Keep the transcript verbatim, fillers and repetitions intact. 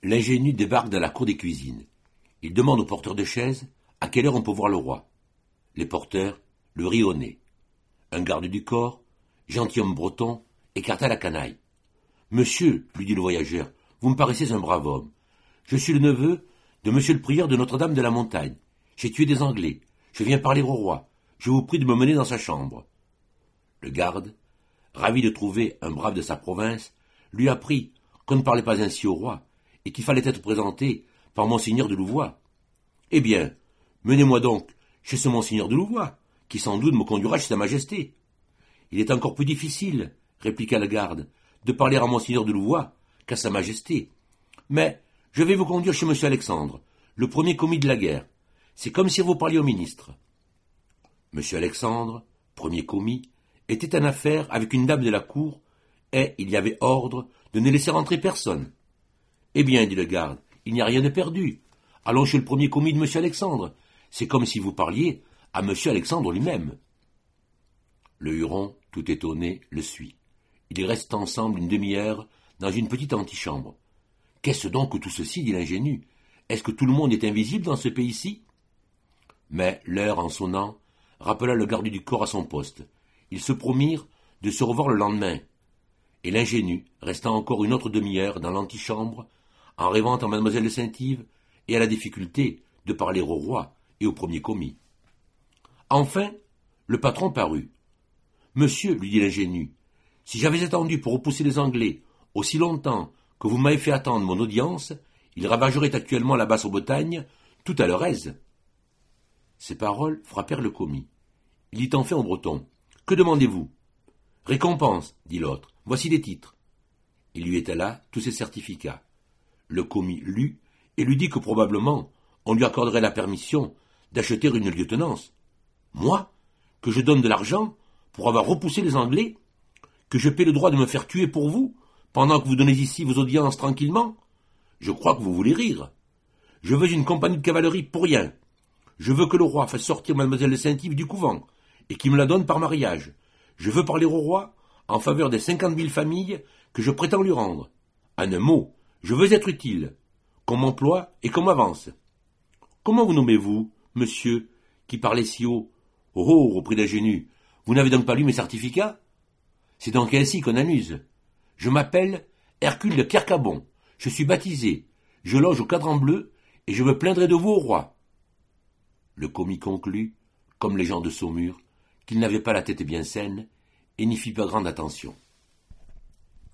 L'ingénu débarque dans la cour des cuisines. Il demande aux porteurs de chaises à quelle heure on peut voir le roi. Les porteurs le rient au nez. Un garde du corps, gentilhomme breton, écarta la canaille. « Monsieur, lui dit le voyageur, vous me paraissez un brave homme. Je suis le neveu de monsieur le prieur de Notre-Dame de la Montagne. J'ai tué des Anglais. Je viens parler au roi. Je vous prie de me mener dans sa chambre. » Le garde, ravi de trouver un brave de sa province, lui apprit qu'on ne parlait pas ainsi au roi, et qu'il fallait être présenté par monseigneur de Louvois. « Eh bien, menez-moi donc chez ce monseigneur de Louvois, qui sans doute me conduira chez sa majesté. »« Il est encore plus difficile, répliqua le garde, de parler à monseigneur de Louvois qu'à sa majesté. Mais je vais vous conduire chez monsieur Alexandre, le premier commis de la guerre. C'est comme si vous parliez au ministre. » Monsieur Alexandre, premier commis, était en affaire avec une dame de la cour, et il y avait ordre de ne laisser entrer personne. « Eh bien, dit le garde, il n'y a rien de perdu. Allons chez le premier commis de monsieur Alexandre. C'est comme si vous parliez à monsieur Alexandre lui-même. » Le Huron, tout étonné, le suit. Ils restent ensemble une demi-heure dans une petite antichambre. « Qu'est-ce donc que tout ceci, dit l'ingénu? Est-ce que tout le monde est invisible dans ce pays-ci » Mais l'heure, en sonnant, rappela le garde du corps à son poste. Ils se promirent de se revoir le lendemain. Et l'ingénu resta encore une autre demi-heure dans l'antichambre, en rêvant à mademoiselle de Saint-Yves et à la difficulté de parler au roi et au premier commis. Enfin, le patron parut. « Monsieur, lui dit l'ingénu, si j'avais attendu pour repousser les Anglais aussi longtemps que vous m'avez fait attendre mon audience, ils ravageraient actuellement la Basse-Bretagne tout à leur aise. » Ces paroles frappèrent le commis. Il dit enfin au breton. « Que demandez-vous » ? « Récompense, dit l'autre. Voici les titres. » Il lui étala tous ses certificats. Le commis lut et lui dit que probablement on lui accorderait la permission d'acheter une lieutenance. « Moi, que je donne de l'argent pour avoir repoussé les Anglais, que je paie le droit de me faire tuer pour vous, pendant que vous donnez ici vos audiences tranquillement? Je crois que vous voulez rire. Je veux une compagnie de cavalerie pour rien. Je veux que le roi fasse sortir mademoiselle de Saint-Yves du couvent, et qu'il me la donne par mariage. Je veux parler au roi en faveur des cinquante mille familles que je prétends lui rendre. En un mot, je veux être utile, qu'on m'emploie et qu'on m'avance. Comment vous nommez-vous, monsieur, qui parlez si haut? Oh, oh, reprit l'ingénu, vous n'avez donc pas lu mes certificats? C'est donc ainsi qu'on amuse. Je m'appelle Hercule de Kercabon, je suis baptisé, je loge au Cadran Bleu, et je me plaindrai de vous au roi. Le commis conclut, comme les gens de Saumur, qu'il n'avait pas la tête bien saine, et n'y fit pas grande attention.